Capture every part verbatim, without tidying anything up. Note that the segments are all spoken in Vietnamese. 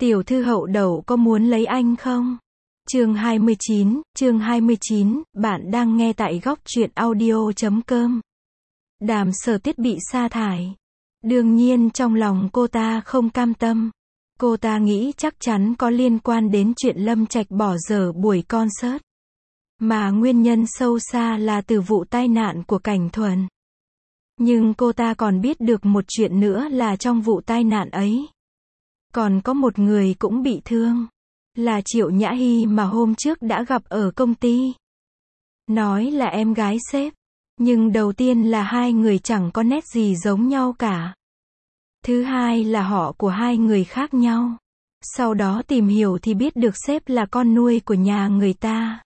Tiểu thư hậu đậu có muốn lấy anh không? Chương hai mươi chín, chương hai mươi chín, bạn đang nghe tại góc truyện audio chấm com. Đàm Sở Tuyết bị sa thải. Đương nhiên trong lòng cô ta không cam tâm. Cô ta nghĩ chắc chắn có liên quan đến chuyện Lâm Trạch bỏ dở buổi concert. Mà nguyên nhân sâu xa là từ vụ tai nạn của Cảnh Thuần. Nhưng cô ta còn biết được một chuyện nữa là trong vụ tai nạn ấy, còn có một người cũng bị thương. Là Triệu Nhã Hy mà hôm trước đã gặp ở công ty. Nói là em gái sếp. Nhưng đầu tiên là hai người chẳng có nét gì giống nhau cả. Thứ hai là họ của hai người khác nhau. Sau đó tìm hiểu thì biết được sếp là con nuôi của nhà người ta.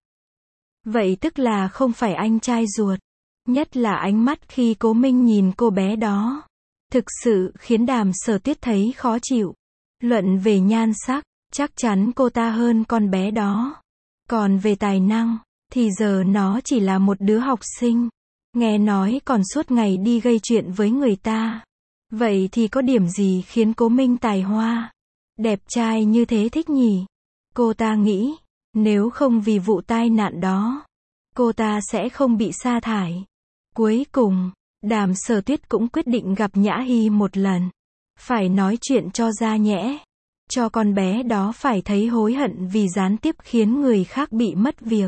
Vậy tức là không phải anh trai ruột. Nhất là ánh mắt khi Cố Minh nhìn cô bé đó, thực sự khiến Đàm Sở Tuyết thấy khó chịu. Luận về nhan sắc, chắc chắn cô ta hơn con bé đó. Còn về tài năng, thì giờ nó chỉ là một đứa học sinh. Nghe nói còn suốt ngày đi gây chuyện với người ta. Vậy thì có điểm gì khiến Cố Minh tài hoa, đẹp trai như thế thích nhỉ? Cô ta nghĩ, nếu không vì vụ tai nạn đó, cô ta sẽ không bị sa thải. Cuối cùng, Đàm Sở Tuyết cũng quyết định gặp Nhã Hy một lần. Phải nói chuyện cho ra nhẽ. Cho con bé đó phải thấy hối hận vì gián tiếp khiến người khác bị mất việc.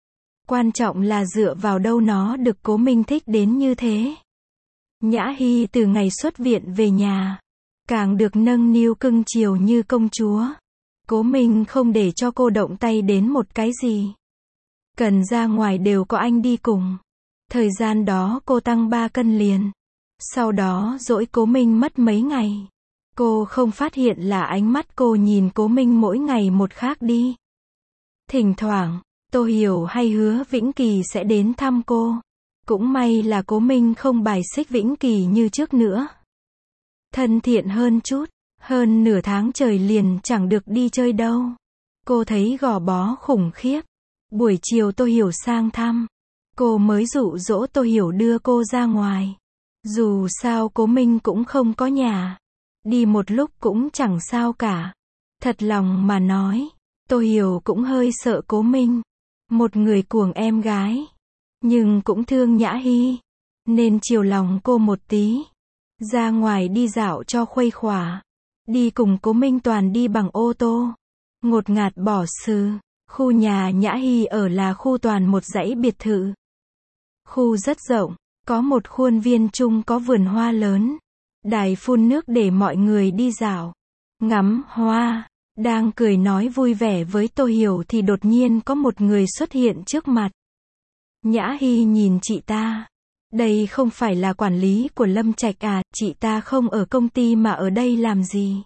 Quan trọng là dựa vào đâu nó được Cố Minh thích đến như thế. Nhã Hy từ ngày xuất viện về nhà, càng được nâng niu cưng chiều như công chúa. Cố Minh không để cho cô động tay đến một cái gì. Cần ra ngoài đều có anh đi cùng. Thời gian đó cô tăng ba cân liền. Sau đó dỗi Cố Minh mất mấy ngày. Cô không phát hiện là ánh mắt cô nhìn Cố Minh mỗi ngày một khác đi. Thỉnh thoảng, Tô Hiểu hay Hứa Vĩnh Kỳ sẽ đến thăm cô. Cũng may là Cố Minh không bài xích Vĩnh Kỳ như trước nữa. Thân thiện hơn chút. Hơn nửa tháng trời liền chẳng được đi chơi đâu. Cô thấy gò bó khủng khiếp. Buổi chiều Tô Hiểu sang thăm, cô mới dụ dỗ Tô Hiểu đưa cô ra ngoài. Dù sao Cố Minh cũng không có nhà. Đi một lúc cũng chẳng sao cả. Thật lòng mà nói, Tô Hiểu cũng hơi sợ Cố Minh. Một người cuồng em gái. Nhưng cũng thương Nhã Hy. Nên chiều lòng cô một tí. Ra ngoài đi dạo cho khuây khỏa. Đi cùng Cố Minh toàn đi bằng ô tô. Ngột ngạt bỏ xừ. Khu nhà Nhã Hy ở là khu toàn một dãy biệt thự. Khu rất rộng. Có một khuôn viên chung có vườn hoa lớn. Đài phun nước để mọi người đi dạo, ngắm hoa. Đang cười nói vui vẻ với Tô Hiểu thì đột nhiên có một người xuất hiện trước mặt. Nhã Hy nhìn chị ta. Đây không phải là quản lý của Lâm Trạch à, chị ta không ở công ty mà ở đây làm gì?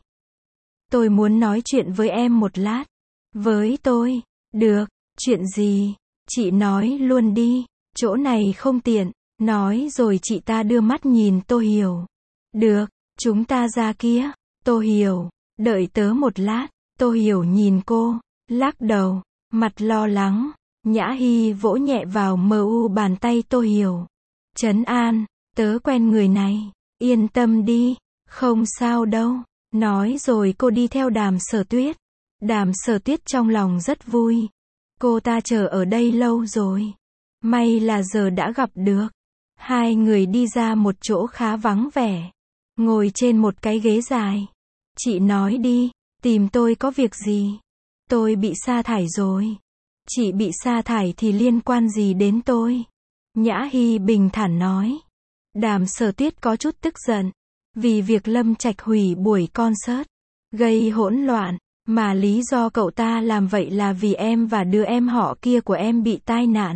Tôi muốn nói chuyện với em một lát. Với tôi? Được, chuyện gì? Chị nói luôn đi, chỗ này không tiện. Nói rồi chị ta đưa mắt nhìn Tô Hiểu. Được, chúng ta ra kia. Tô Hiểu, đợi tớ một lát. Tô Hiểu nhìn cô, lắc đầu, mặt lo lắng. Nhã Hy vỗ nhẹ vào mờ u bàn tay Tô Hiểu. Trấn an, tớ quen người này, yên tâm đi, không sao đâu. Nói rồi cô đi theo Đàm Sở Tuyết. Đàm Sở Tuyết trong lòng rất vui. Cô ta chờ ở đây lâu rồi. May là giờ đã gặp được. Hai người đi ra một chỗ khá vắng vẻ. Ngồi trên một cái ghế dài. Chị nói đi, tìm tôi có việc gì? Tôi bị sa thải rồi. Chị bị sa thải thì liên quan gì đến tôi? Nhã Hy bình thản nói. Đàm Sở Tuyết có chút tức giận. Vì việc Lâm Trạch hủy buổi concert, gây hỗn loạn. Mà lý do cậu ta làm vậy là vì em và đứa em họ kia của em bị tai nạn.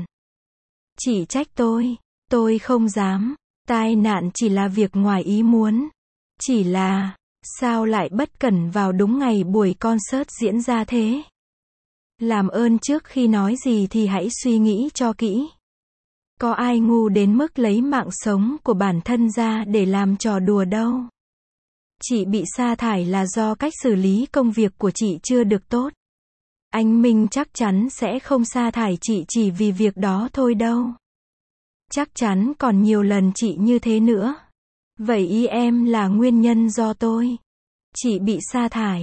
Chỉ trách tôi. Tôi không dám. Tai nạn chỉ là việc ngoài ý muốn. Chỉ là, sao lại bất cẩn vào đúng ngày buổi concert diễn ra thế? Làm ơn trước khi nói gì thì hãy suy nghĩ cho kỹ. Có ai ngu đến mức lấy mạng sống của bản thân ra để làm trò đùa đâu. Chị bị sa thải là do cách xử lý công việc của chị chưa được tốt. Anh Minh chắc chắn sẽ không sa thải chị chỉ vì việc đó thôi đâu. Chắc chắn còn nhiều lần chị như thế nữa. Vậy ý em là nguyên nhân do tôi. Chị bị sa thải.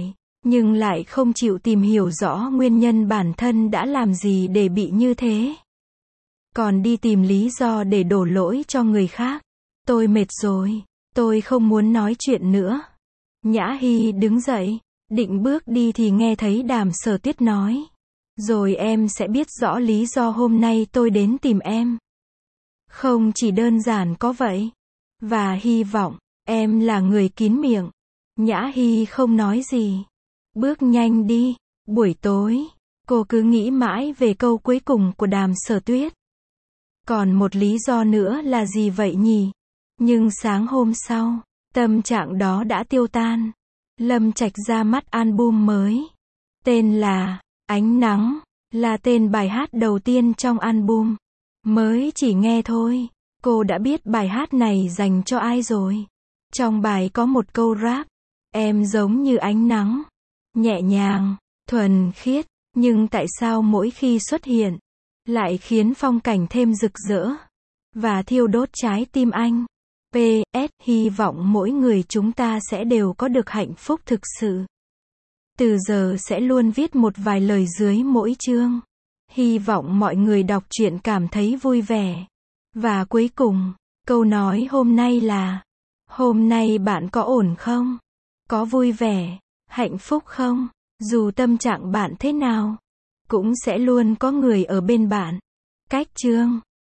nhưng lại không chịu tìm hiểu rõ nguyên nhân bản thân đã làm gì để bị như thế. Còn đi tìm lý do để đổ lỗi cho người khác. Tôi mệt rồi, tôi không muốn nói chuyện nữa. Nhã Hy đứng dậy, định bước đi thì nghe thấy Đàm Sở Tuyết nói. Rồi em sẽ biết rõ lý do hôm nay tôi đến tìm em. Không chỉ đơn giản có vậy. Và hy vọng, em là người kín miệng. Nhã Hy không nói gì. Bước nhanh đi. Buổi tối, cô cứ nghĩ mãi về câu cuối cùng của Đàm Sở Tuyết. Còn một lý do nữa là gì vậy nhỉ? Nhưng sáng hôm sau, tâm trạng đó đã tiêu tan. Lâm Trạch ra mắt album mới. Tên là Ánh Nắng, là tên bài hát đầu tiên trong album. Mới chỉ nghe thôi, cô đã biết bài hát này dành cho ai rồi. Trong bài có một câu rap, em giống như ánh nắng, nhẹ nhàng, thuần khiết, nhưng tại sao mỗi khi xuất hiện, lại khiến phong cảnh thêm rực rỡ, và thiêu đốt trái tim anh. pê ét Hy vọng mỗi người chúng ta sẽ đều có được hạnh phúc thực sự. Từ giờ sẽ luôn viết một vài lời dưới mỗi chương. Hy vọng mọi người đọc truyện cảm thấy vui vẻ. Và cuối cùng, câu nói hôm nay là: hôm nay bạn có ổn không? Có vui vẻ, hạnh phúc không? Dù tâm trạng bạn thế nào, cũng sẽ luôn có người ở bên bạn. Cách chương